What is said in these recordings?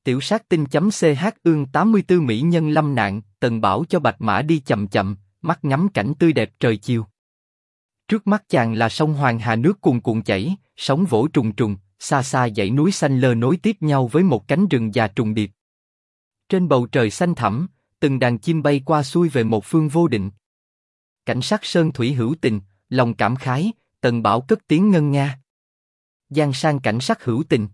Tiểu sát tinh.ch ương 84 mỹ nhân lâm nạn, Tần Bảo cho bạch mã đi chậm chậm, mắt ngắm cảnh tươi đẹp trời chiều. Trước mắt chàng là sông Hoàng Hà nước cuồn cuộn chảy, sóng vỗ trùng trùng, xa xa dãy núi xanh lơ nối tiếp nhau với một cánh rừng già trùng điệp. Trên bầu trời xanh thẳm, từng đàn chim bay qua xuôi về một phương vô định. Cảnh sắc sơn thủy hữu tình, lòng cảm khái, Tần Bảo cất tiếng ngân nga. Giang sang cảnh sắc hữu tình.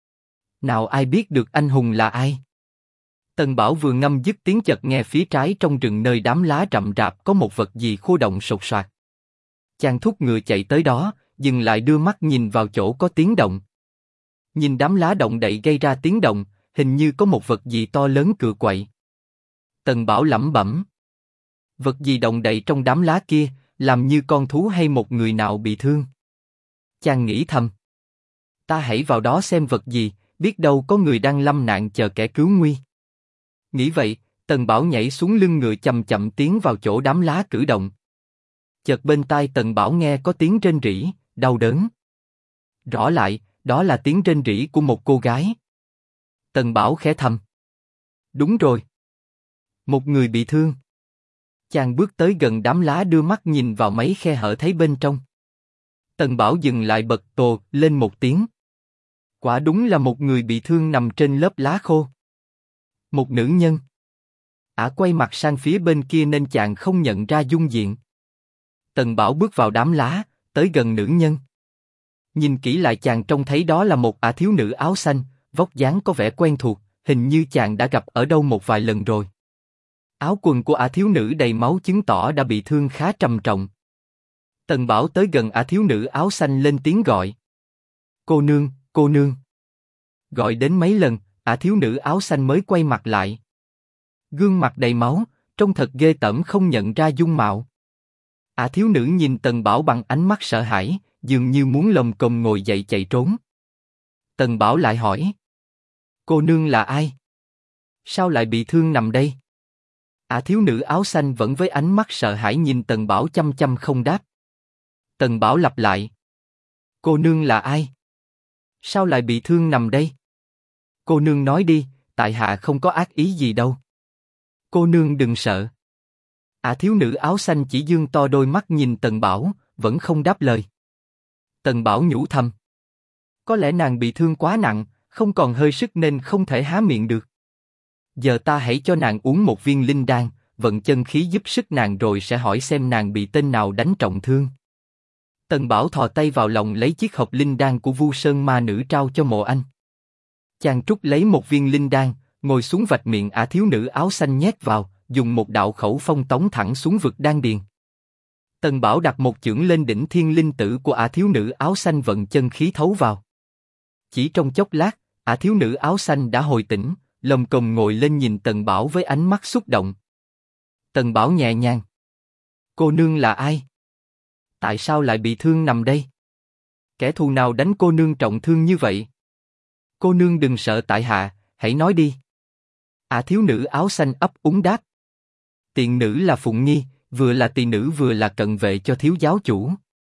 Nào ai biết được anh hùng là ai? Tần Bảo vừa ngâm dứt tiếng chợt nghe phía trái trong rừng nơi đám lá rậm rạp có một vật gì khô động sột soạt. Chàng thúc ngựa chạy tới đó, dừng lại đưa mắt nhìn vào chỗ có tiếng động. Nhìn đám lá động đậy gây ra tiếng động, hình như có một vật gì to lớn cựa quậy. Tần Bảo lẩm bẩm. Vật gì động đậy trong đám lá kia, làm như con thú hay một người nào bị thương. Chàng nghĩ thầm. Ta hãy vào đó xem vật gì, biết đâu có người đang lâm nạn chờ kẻ cứu nguy. Nghĩ vậy, Tần Bảo nhảy xuống lưng ngựa chậm chậm tiến vào chỗ đám lá cử động. Chợt bên tai Tần Bảo nghe có tiếng rên rỉ, đau đớn. Rõ lại, đó là tiếng rên rỉ của một cô gái. Tần Bảo khẽ thầm. Đúng rồi. Một người bị thương. Chàng bước tới gần đám lá đưa mắt nhìn vào mấy khe hở thấy bên trong. Tần Bảo dừng lại bật tồ lên một tiếng. Quả đúng là một người bị thương nằm trên lớp lá khô. Một nữ nhân. Ả quay mặt sang phía bên kia nên chàng không nhận ra dung diện. Tần Bảo bước vào đám lá, tới gần nữ nhân. Nhìn kỹ lại chàng trông thấy đó là một ả thiếu nữ áo xanh, vóc dáng có vẻ quen thuộc, hình như chàng đã gặp ở đâu một vài lần rồi. Áo quần của ả thiếu nữ đầy máu chứng tỏ đã bị thương khá trầm trọng. Tần Bảo tới gần ả thiếu nữ áo xanh lên tiếng gọi. Cô nương, cô nương. Gọi đến mấy lần, ả thiếu nữ áo xanh mới quay mặt lại. Gương mặt đầy máu, trông thật ghê tởm không nhận ra dung mạo. Ả thiếu nữ nhìn Tần Bảo bằng ánh mắt sợ hãi, dường như muốn lồm cồm ngồi dậy chạy trốn. Tần Bảo lại hỏi. Cô nương là ai? Sao lại bị thương nằm đây? Ả thiếu nữ áo xanh vẫn với ánh mắt sợ hãi nhìn Tần Bảo chăm chăm không đáp. Tần Bảo lặp lại. Cô nương là ai? Sao lại bị thương nằm đây? Cô nương nói đi, tại hạ không có ác ý gì đâu. Cô nương đừng sợ. Ả thiếu nữ áo xanh chỉ dương to đôi mắt nhìn Tần Bảo, vẫn không đáp lời. Tần Bảo nhủ thầm. Có lẽ nàng bị thương quá nặng, không còn hơi sức nên không thể há miệng được. Giờ ta hãy cho nàng uống một viên linh đan, vận chân khí giúp sức nàng rồi sẽ hỏi xem nàng bị tên nào đánh trọng thương. Tần Bảo thò tay vào lòng lấy chiếc hộp linh đan của Vu Sơn ma nữ trao cho Mộ Anh. Chàng trút lấy một viên linh đan, ngồi xuống vạch miệng ả thiếu nữ áo xanh nhét vào, dùng một đạo khẩu phong tống thẳng xuống vực đan điền. Tần Bảo đặt một chưởng lên đỉnh thiên linh tử của ả thiếu nữ áo xanh vận chân khí thấu vào. Chỉ trong chốc lát, ả thiếu nữ áo xanh đã hồi tỉnh, lồm cồm ngồi lên nhìn Tần Bảo với ánh mắt xúc động. Tần Bảo nhẹ nhàng. Cô nương là ai? Tại sao lại bị thương nằm đây? Kẻ thù nào đánh cô nương trọng thương như vậy? Cô nương đừng sợ tại hạ, hãy nói đi. Ả thiếu nữ áo xanh ấp úng đáp. Tiện nữ là Phụng Nghi, vừa là tỳ nữ vừa là cận vệ cho thiếu giáo chủ.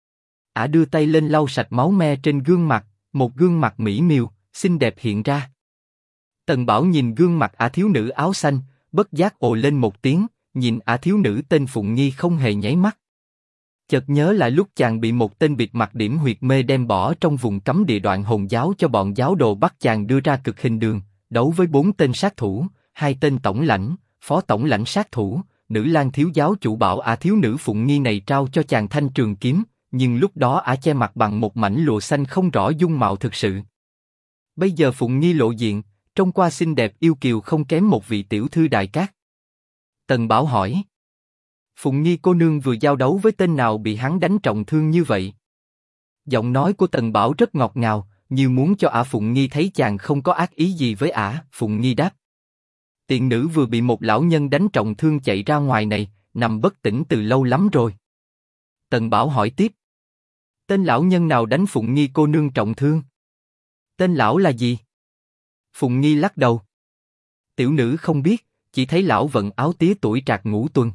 Ả đưa tay lên lau sạch máu me trên gương mặt, một gương mặt mỹ miều, xinh đẹp hiện ra. Tần Bảo nhìn gương mặt ả thiếu nữ áo xanh, bất giác ồ lên một tiếng, nhìn ả thiếu nữ tên Phụng Nghi không hề nháy mắt. Chợt nhớ lại lúc chàng bị một tên bịt mặt điểm huyệt mê đem bỏ trong vùng cấm địa Đoạn Hồn giáo cho bọn giáo đồ bắt chàng đưa ra cực hình đường, đấu với 4 tên sát thủ, 2 tên tổng lãnh, phó tổng lãnh sát thủ. Nữ lang thiếu giáo chủ bảo ả thiếu nữ Phụng Nghi này trao cho chàng thanh trường kiếm, nhưng lúc đó ả che mặt bằng một mảnh lụa xanh không rõ dung mạo thực sự. Bây giờ Phụng Nghi lộ diện, trông qua xinh đẹp yêu kiều không kém một vị tiểu thư đại cát. Tần Bảo hỏi. Phụng Nghi cô nương vừa giao đấu với tên nào bị hắn đánh trọng thương như vậy? Giọng nói của Tần Bảo rất ngọt ngào, như muốn cho ả Phụng Nghi thấy chàng không có ác ý gì với ả. Phụng Nghi đáp. Tiện nữ vừa bị một lão nhân đánh trọng thương chạy ra ngoài này, nằm bất tỉnh từ lâu lắm rồi. Tần Bảo hỏi tiếp. Tên lão nhân nào đánh Phụng Nghi cô nương trọng thương? Tên lão là gì? Phụng Nghi lắc đầu. Tiểu nữ không biết, chỉ thấy lão vận áo tía tuổi trạc ngũ tuần.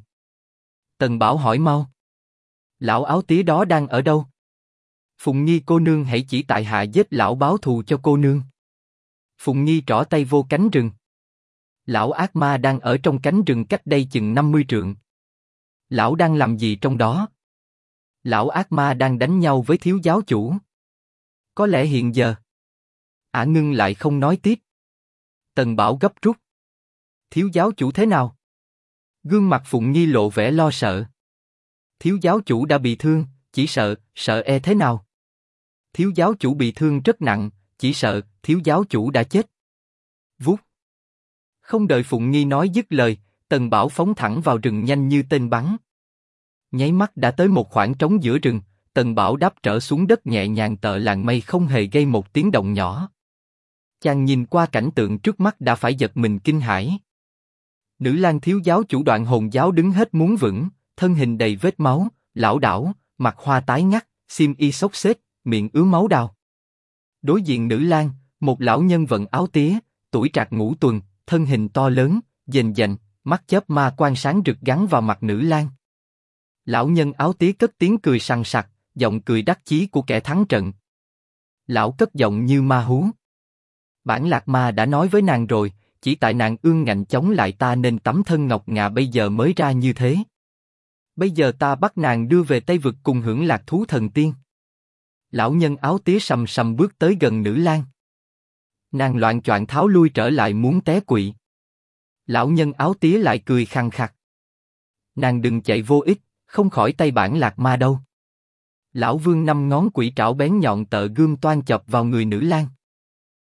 Tần Bảo hỏi mau. Lão áo tía đó đang ở đâu? Phụng Nghi cô nương hãy chỉ tại hạ giết lão báo thù cho cô nương. Phụng Nghi trỏ tay vô cánh rừng. Lão ác ma đang ở trong cánh rừng cách đây chừng 50 trượng. Lão đang làm gì trong đó? Lão ác ma đang đánh nhau với thiếu giáo chủ. Có lẽ hiện giờ. Ả ngưng lại không nói tiếp. Tần Bảo gấp rút. Thiếu giáo chủ thế nào? Gương mặt Phụng Nghi lộ vẻ lo sợ. Thiếu giáo chủ đã bị thương, chỉ sợ thế nào? Thiếu giáo chủ bị thương rất nặng, chỉ sợ thiếu giáo chủ đã chết. Vút. Không đợi Phụng Nghi nói dứt lời, Tần Bảo phóng thẳng vào rừng nhanh như tên bắn. Nháy mắt đã tới một khoảng trống giữa rừng, Tần Bảo đáp trở xuống đất nhẹ nhàng tợ làng mây không hề gây một tiếng động nhỏ. Chàng nhìn qua cảnh tượng trước mắt đã phải giật mình kinh hãi. Nữ lang thiếu giáo chủ Đoạn Hồn giáo đứng hết muốn vững, thân hình đầy vết máu, lảo đảo, mặt hoa tái ngắt, xiêm y xốc xếch, miệng ứa máu đào. Đối diện nữ lang, một lão nhân vận áo tía, tuổi trạc ngũ tuần, thân hình to lớn, dềnh dành, mắt chớp ma quang sáng rực gắn vào mặt nữ lang. Lão nhân áo tía cất tiếng cười sằng sặc, giọng cười đắc chí của kẻ thắng trận. Lão cất giọng như ma hú. Bản Lạc Ma đã nói với nàng rồi, chỉ tại nàng ương ngạnh chống lại ta nên tấm thân ngọc ngà bây giờ mới ra như thế. Bây giờ ta bắt nàng đưa về Tây Vực cùng hưởng lạc thú thần tiên. Lão nhân áo tía sầm sầm bước tới gần nữ lang. Nàng loạng choạng tháo lui trở lại muốn té quỵ. Lão nhân áo tía lại cười khằng khặc. Nàng đừng chạy vô ích, không khỏi tay Bản Lạc Ma đâu. Lão Vương năm ngón quỷ trảo bén nhọn tợ gươm toan chọc vào người nữ lang.